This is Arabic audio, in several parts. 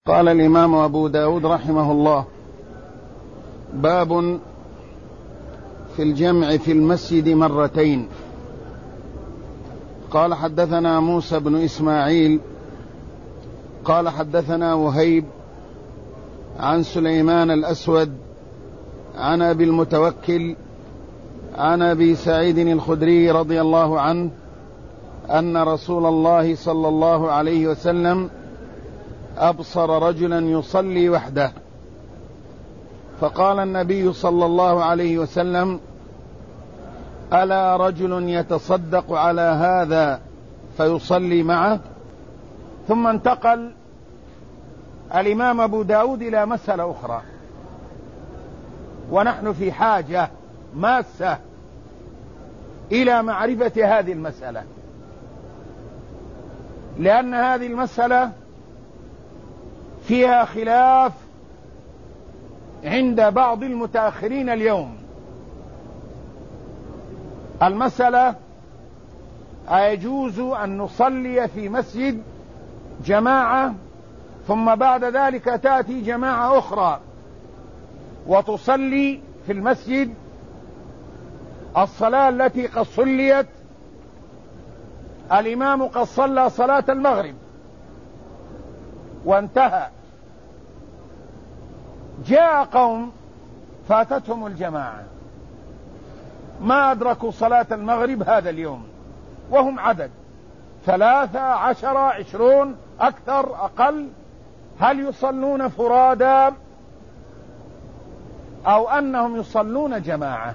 قال الإمام أبو داود رحمه الله: باب في الجمع في المسجد مرتين. قال: حدثنا موسى بن إسماعيل قال حدثنا وهيب عن سليمان الأسود عن أبي المتوكل عن أبي سعيد الخدري رضي الله عنه أن رسول الله صلى الله عليه وسلم أبصر رجلا يصلي وحده، فقال النبي صلى الله عليه وسلم: ألا رجل يتصدق على هذا فيصلي معه؟ ثم انتقل الإمام أبو داود إلى مسألة أخرى، ونحن في حاجة ماسة إلى معرفة هذه المسألة، لأن هذه المسألة فيها خلاف عند بعض المتأخرين اليوم. المسألة: أيجوز أن نصلي في مسجد جماعة ثم بعد ذلك تأتي جماعة أخرى وتصلي في المسجد الصلاة التي قد صليت؟ الإمام قد صلى صلاة المغرب وانتهى، جاء قوم فاتتهم الجماعة ما أدركوا صلاة المغرب هذا اليوم، وهم عدد 13 10 20 أكثر أقل. هل يصلون فرادا أو أنهم يصلون جماعة؟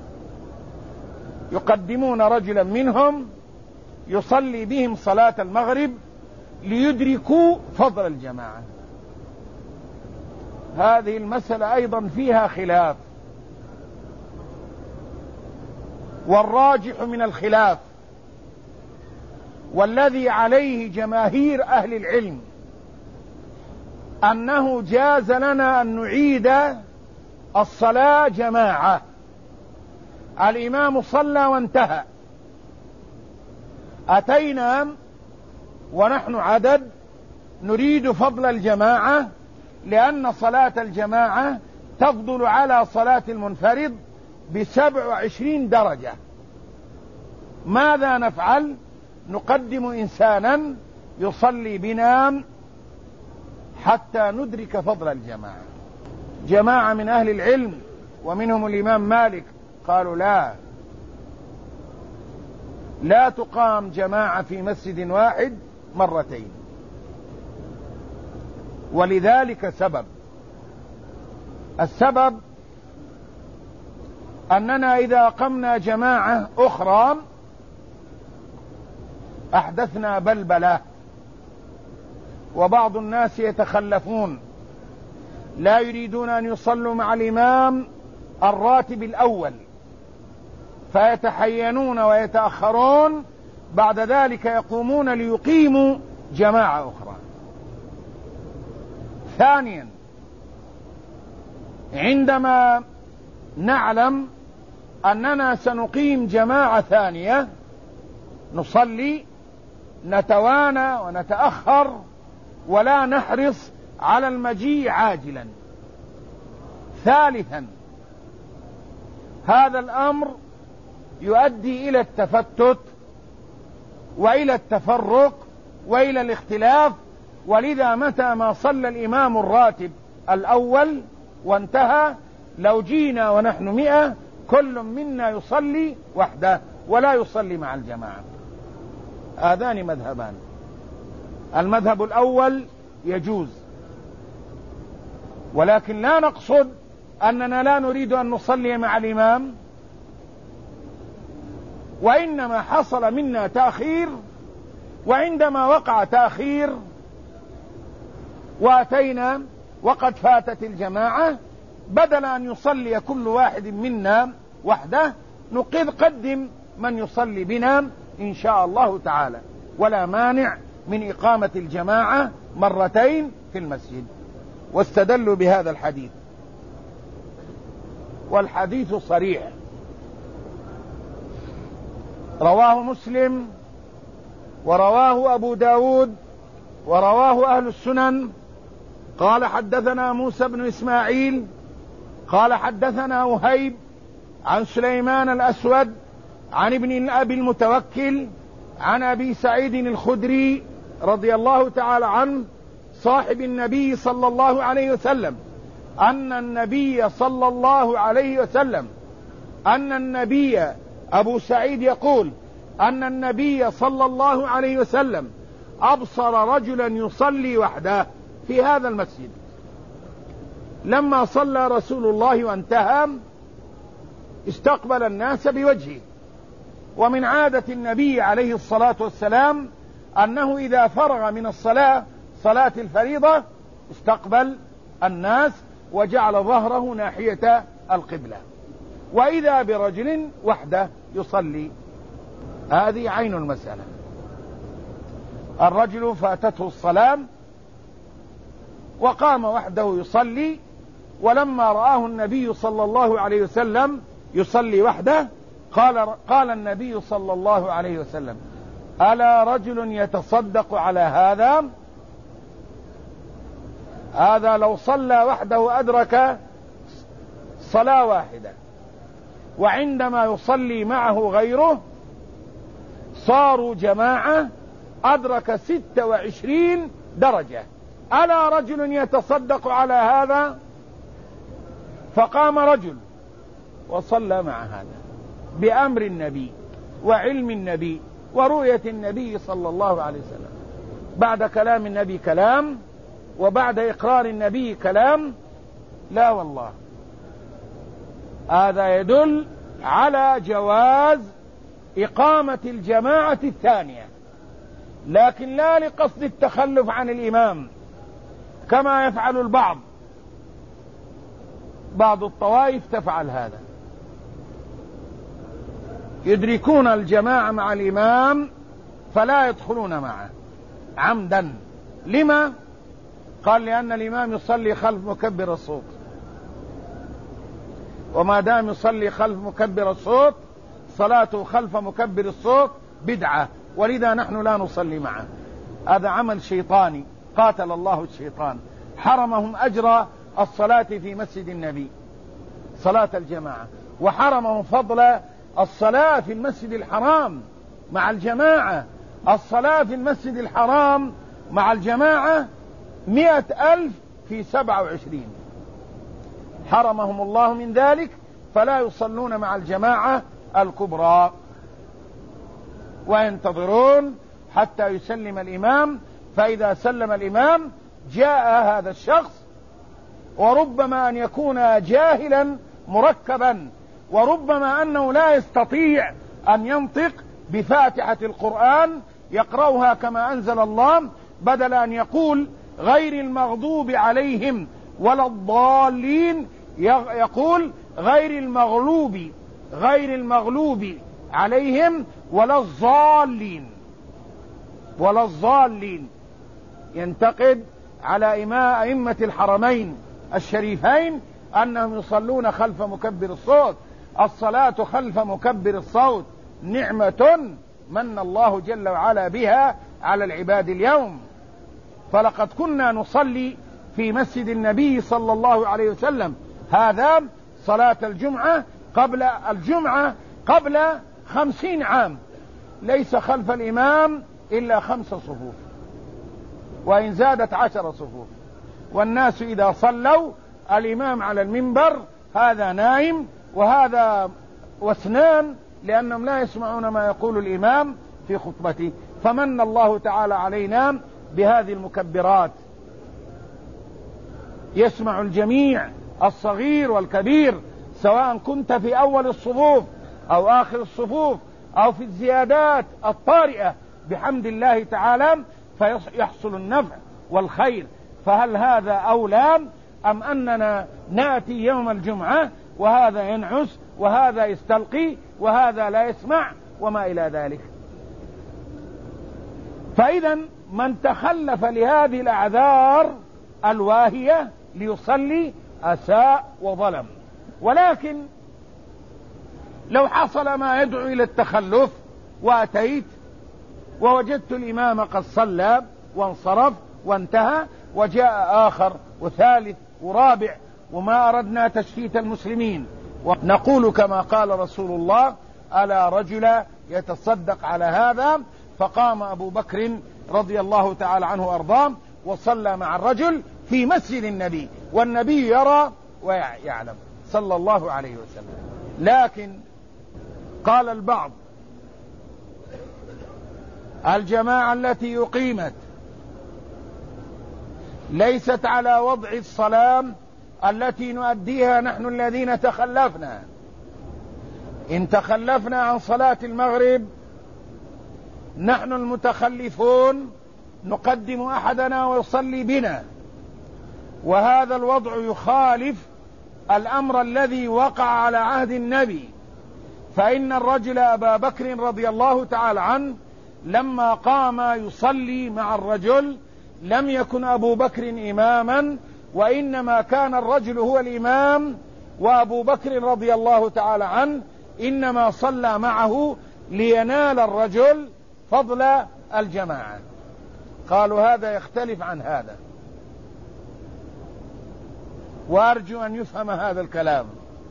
يقدمون رجلا منهم يصلي بهم صلاة المغرب ليدركوا فضل الجماعة. هذه المسألة أيضا فيها خلاف، والراجح من الخلاف والذي عليه جماهير أهل العلم أنه جاز لنا أن نعيد الصلاة جماعة. الإمام صلى وانتهى، أتينا ونحن عدد نريد فضل الجماعة، لأن صلاة الجماعة تفضل على صلاة المنفرد ب27 درجة. ماذا نفعل؟ نقدم إنسانا يصلي بنا حتى ندرك فضل الجماعة. جماعة من أهل العلم ومنهم الإمام مالك قالوا لا تقام جماعة في مسجد واحد مرتين، ولذلك سبب. السبب أننا إذا قمنا جماعة أخرى أحدثنا بلبلة، وبعض الناس يتخلفون لا يريدون أن يصلوا مع الإمام الراتب الأول، فيتحينون ويتأخرون، بعد ذلك يقومون ليقيموا جماعة أخرى. ثانيا، عندما نعلم أننا سنقيم جماعة ثانية نصلي نتوانى ونتأخر ولا نحرص على المجيء عاجلا. ثالثا، هذا الأمر يؤدي إلى التفتت وإلى التفرق وإلى الاختلاف، ولذا متى ما صلى الإمام الراتب الأول وانتهى، لو جينا ونحن 100 كل منا يصلي وحده ولا يصلي مع الجماعة. هذان مذهبان. المذهب الأول يجوز، ولكن لا نقصد أننا لا نريد أن نصلي مع الإمام، وإنما حصل منا تأخير، وعندما وقع تأخير وأتينا وقد فاتت الجماعة، بدل أن يصلي كل واحد منا وحده نقدم من يصلي بنا إن شاء الله تعالى، ولا مانع من إقامة الجماعة مرتين في المسجد. واستدلوا بهذا الحديث، والحديث صريح، رواه مسلم ورواه أبو داود ورواه أهل السنن قال حدثنا موسى بن إسماعيل قال حدثنا وهيب عن سليمان الأسود عن ابن أبي المتوكل عن أبي سعيد الخدري رضي الله تعالى عنه صاحب النبي صلى الله عليه وسلم أن النبي صلى الله عليه وسلم أبو سعيد يقول أن النبي صلى الله عليه وسلم أبصر رجلا يصلي وحده في هذا المسجد. لما صلى رسول الله وانتهى استقبل الناس بوجهه، ومن عادة النبي عليه الصلاة والسلام أنه إذا فرغ من الصلاة صلاة الفريضة استقبل الناس وجعل ظهره ناحية القبلة، وإذا برجل وحده يصلي. هذه عين المسألة. الرجل فاتته الصلاة وقام وحده يصلي، ولما رآه النبي صلى الله عليه وسلم يصلي وحده قال النبي صلى الله عليه وسلم: ألا رجل يتصدق على هذا؟ هذا لو صلى وحده أدرك صلاة واحدة، وعندما يصلي معه غيره صاروا جماعة أدرك 26 درجة. ألا رجل يتصدق على هذا؟ فقام رجل وصلى مع هذا بأمر النبي وعلم النبي ورؤية النبي صلى الله عليه وسلم. بعد كلام النبي كلام، وبعد إقرار النبي كلام. لا والله، هذا يدل على جواز إقامة الجماعة الثانية، لكن لا لقصد التخلف عن الإمام كما يفعل البعض. بعض الطوائف تفعل هذا، يدركون الجماعة مع الإمام فلا يدخلون معه عمدا. لما؟ قال: لأن الإمام يصلي خلف مكبر الصوت، وما دام يصلي خلف مكبر الصوت صلاته خلف مكبر الصوت بدعة، ولذا نحن لا نصلي معه. هذا عمل شيطاني، قاتل الله الشيطان، حرمهم أجر الصلاة في مسجد النبي صلاة الجماعة، وحرمهم فضل الصلاة في المسجد الحرام مع الجماعة. الصلاة في المسجد الحرام مع الجماعة 100,000 في 27، حرمهم الله من ذلك، فلا يصلون مع الجماعة الكبرى وينتظرون حتى يسلم الإمام. فإذا سلم الإمام جاء هذا الشخص، وربما أن يكون جاهلا مركبا، وربما أنه لا يستطيع أن ينطق بفاتحة القرآن يقرأها كما أنزل الله، بدل أن يقول غير المغضوب عليهم ولا الضالين يقول غير المغلوب عليهم ولا الضالين. ينتقد على أئمة الحرمين الشريفين أنهم يصلون خلف مكبر الصوت. الصلاة خلف مكبر الصوت نعمة من الله جل وعلا بها على العباد اليوم. فلقد كنا نصلي في مسجد النبي صلى الله عليه وسلم هذا صلاة الجمعة قبل 50 عام، ليس خلف الإمام إلا 5 صفوف، وإن زادت 10 صفوف، والناس إذا صلوا الإمام على المنبر هذا نائم وهذا وسنان، لأنهم لا يسمعون ما يقول الإمام في خطبته. فمن الله تعالى علينا بهذه المكبرات، يسمع الجميع الصغير والكبير، سواء كنت في أول الصفوف أو آخر الصفوف أو في الزيادات الطارئة، بحمد الله تعالى فيحصل النفع والخير. فهل هذا أولى أم أننا نأتي يوم الجمعة وهذا ينعس وهذا يستلقي وهذا لا يسمع وما إلى ذلك؟ فإذا من تخلف لهذه الأعذار الواهية ليصلي أساء وظلم. ولكن لو حصل ما يدعو إلى التخلف وأتيت ووجدت الإمام قد صلى وانصرف وانتهى، وجاء آخر وثالث ورابع، وما أردنا تشتيت المسلمين، ونقول كما قال رسول الله: ألا رجل يتصدق على هذا. فقام أبو بكر رضي الله تعالى عنه وأرضاه وصلى مع الرجل في مسجد النبي، والنبي يرى ويعلم صلى الله عليه وسلم. لكن قال البعض: الجماعة التي أقيمت ليست على وضع الصلاة التي نؤديها نحن الذين تخلفنا. إن تخلفنا عن صلاة المغرب نحن المتخلفون نقدم أحدنا ويصلي بنا، وهذا الوضع يخالف الأمر الذي وقع على عهد النبي. فإن الرجل أبا بكر رضي الله تعالى عنه لما قام يصلي مع الرجل لم يكن أبو بكر إماما، وإنما كان الرجل هو الإمام، وأبو بكر رضي الله تعالى عنه إنما صلى معه لينال الرجل فضل الجماعة. قالوا هذا يختلف عن هذا، وأرجو أن يفهم هذا الكلام.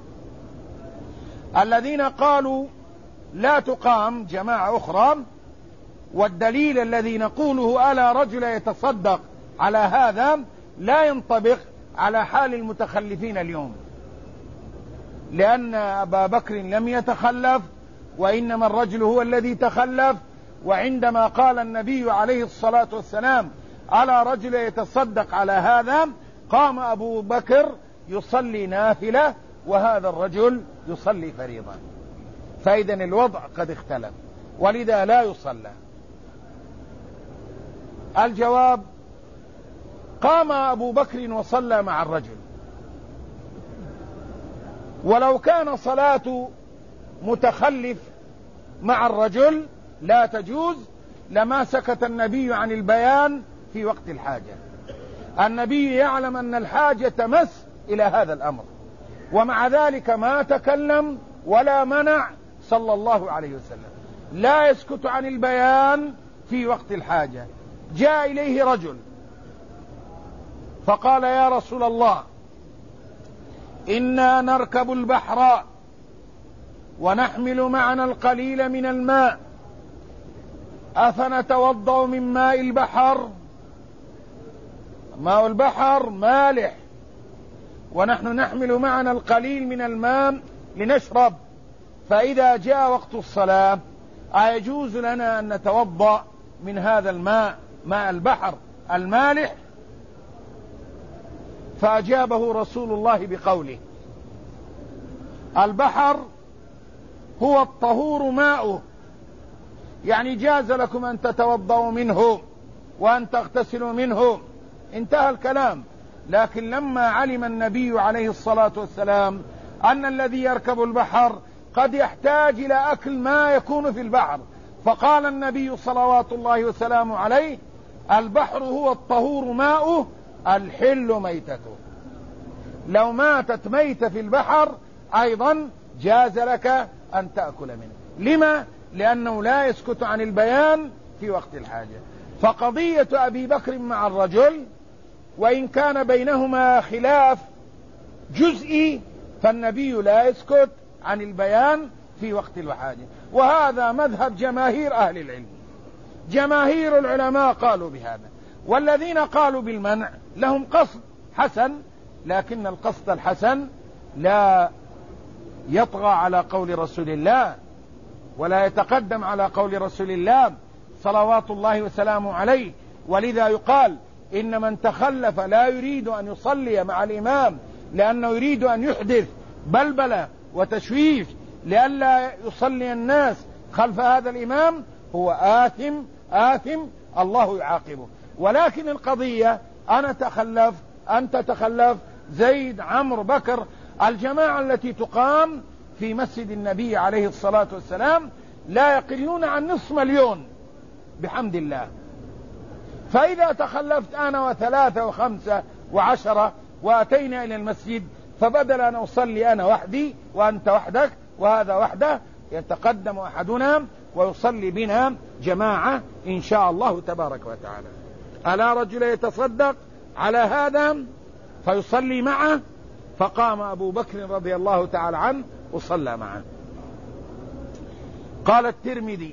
الذين قالوا لا تقام جماعة أخرى، والدليل الذي نقوله ألا رجل يتصدق على هذا لا ينطبق على حال المتخلفين اليوم، لأن أبا بكر لم يتخلف، وإنما الرجل هو الذي تخلف. وعندما قال النبي عليه الصلاة والسلام: ألا رجل يتصدق على هذا، قام أبو بكر يصلي نافلة وهذا الرجل يصلي فريضة، فإذا الوضع قد اختلف، ولذا لا يصلى. الجواب: قام أبو بكر وصلى مع الرجل، ولو كان صلاة متخلف مع الرجل لا تجوز لما سكت النبي عن البيان في وقت الحاجة. النبي يعلم أن الحاجة تمس إلى هذا الأمر، ومع ذلك ما تكلم ولا منع صلى الله عليه وسلم. لا يسكت عن البيان في وقت الحاجة. جاء إليه رجل فقال: يا رسول الله، إنا نركب البحر ونحمل معنا القليل من الماء، أفنتوضأ من ماء البحر؟ ماء البحر مالح، ونحن نحمل معنا القليل من الماء لنشرب، فإذا جاء وقت الصلاة أيجوز لنا أن نتوضأ من هذا الماء، ماء البحر المالح؟ فأجابه رسول الله بقوله: البحر هو الطهور ماؤه، يعني جاز لكم أن تتوضأوا منه وأن تغتسلوا منه، انتهى الكلام. لكن لما علم النبي عليه الصلاة والسلام أن الذي يركب البحر قد يحتاج إلى أكل ما يكون في البحر، فقال النبي صلوات الله وسلامه عليه: البحر هو الطهور ماؤه الحل ميتته. لو ماتت ميتة في البحر أيضا جاز لك أن تأكل منه. لما؟ لأنه لا يسكت عن البيان في وقت الحاجة. فقضية أبي بكر مع الرجل وإن كان بينهما خلاف جزئي، فالنبي لا يسكت عن البيان في وقت الحاجة، وهذا مذهب جماهير أهل العلم. جماهير العلماء قالوا بهذا، والذين قالوا بالمنع لهم قصد حسن، لكن القصد الحسن لا يطغى على قول رسول الله ولا يتقدم على قول رسول الله صلوات الله وسلامه عليه. ولذا يقال: إن من تخلف لا يريد أن يصلي مع الإمام لأنه يريد أن يحدث بلبلة وتشويش لئلا يصلي الناس خلف هذا الإمام، هو آثم الله يعاقبه. ولكن القضية أنا تخلف، أنت تخلف، زيد، عمرو، بكر، الجماعة التي تقام في مسجد النبي عليه الصلاة والسلام لا يقلون عن 500,000 بحمد الله. فإذا تخلفت أنا و3 و5 و10 وأتينا إلى المسجد، فبدل أن أصلي أنا وحدي وأنت وحدك وهذا وحده، يتقدم أحدنا ويصلي بنا جماعة إن شاء الله تبارك وتعالى. ألا رجل يتصدق على هذا فيصلي معه، فقام أبو بكر رضي الله تعالى عنه وصلى معه. قال الترمذي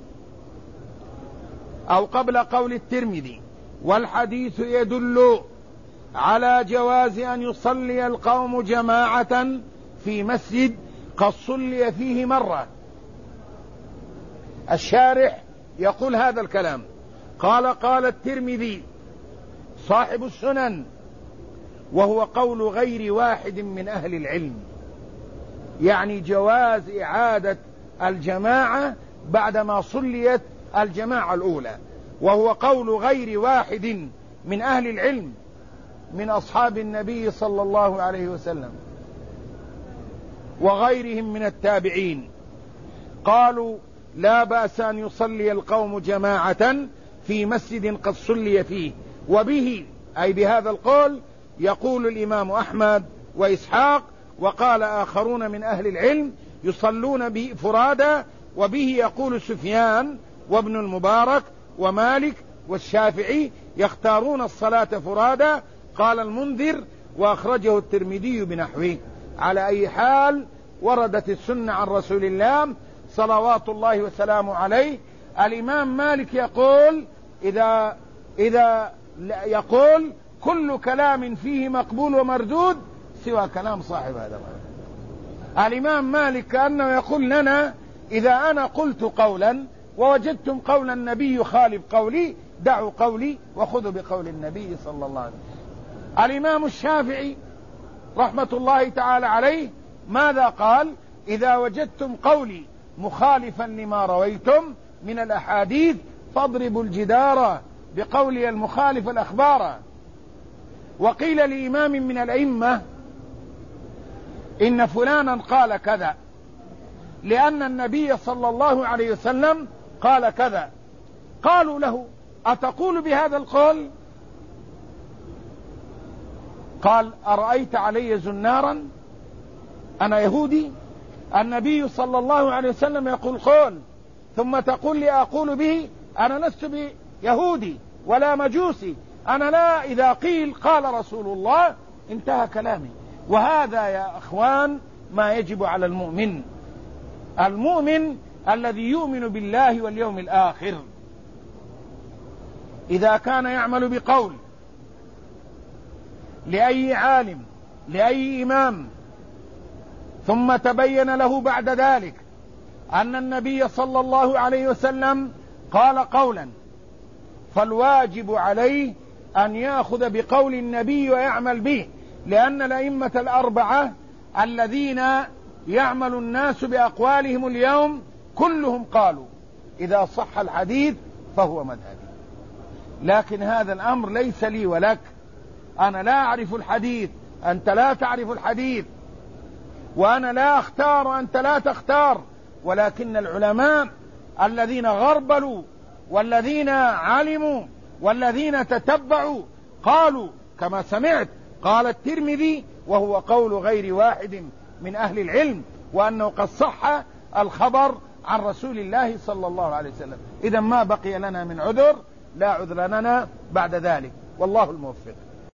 أو قبل قول الترمذي: والحديث يدل على جواز أن يصلي القوم جماعة في مسجد قد صلي فيه مرة. الشارح يقول هذا الكلام، قال الترمذي صاحب السنن، وهو قول غير واحد من أهل العلم، يعني جواز إعادة الجماعة بعدما صليت الجماعة الأولى، وهو قول غير واحد من أهل العلم من أصحاب النبي صلى الله عليه وسلم وغيرهم من التابعين. قالوا لا بأس أن يصلي القوم جماعة في مسجد قد صلي فيه، وبه أي بهذا القول يقول الإمام أحمد وإسحاق، وقال آخرون من أهل العلم يصلون به فرادا، وبه يقول سفيان وابن المبارك ومالك والشافعي يختارون الصلاة فرادا. قال المنذر وأخرجه الترمذي بنحوه. على أي حال وردت السنة عن رسول الله صلوات الله وسلامه عليه. الإمام مالك يقول إذا يقول كل كلام فيه مقبول ومردود سوى كلام صاحب هذا الرأي. الإمام مالك كأنه يقول لنا إذا أنا قلت قولا ووجدتم قول النبي يخالف قولي دعوا قولي وخذوا بقول النبي صلى الله عليه وسلم. الإمام الشافعي رحمة الله تعالى عليه ماذا قال؟ إذا وجدتم قولي مخالفا لما رويتم من الأحاديث فاضربوا الجدار بقولي المخالف الأخبار. وقيل لإمام من الأئمة إن فلانا قال كذا لأن النبي صلى الله عليه وسلم قال كذا. قالوا له أتقول بهذا القول؟ قال أرأيت علي زنارا أنا يهودي؟ النبي صلى الله عليه وسلم يقول قول ثم تقول لي أقول به؟ أنا لست بيهودي ولا مجوسي، أنا لا، إذا قيل قال رسول الله انتهى كلامي. وهذا يا أخوان ما يجب على المؤمن، المؤمن الذي يؤمن بالله واليوم الآخر، إذا كان يعمل بقول لأي عالم لأي إمام ثم تبين له بعد ذلك أن النبي صلى الله عليه وسلم قال قولا، فالواجب عليه أن يأخذ بقول النبي ويعمل به، لأن الأئمة الأربعة الذين يعمل الناس بأقوالهم اليوم كلهم قالوا إذا صح الحديث فهو مذهبي. لكن هذا الأمر ليس لي ولك، أنا لا أعرف الحديث، أنت لا تعرف الحديث، وأنا لا أختار وأنت لا تختار، ولكن العلماء الذين غربلوا والذين علموا والذين تتبعوا قالوا كما سمعت. قال الترمذي وهو قول غير واحد من أهل العلم، وأنه قد صح الخبر عن رسول الله صلى الله عليه وسلم. إذا ما بقي لنا من عذر، لا عذر لنا بعد ذلك، والله الموفق.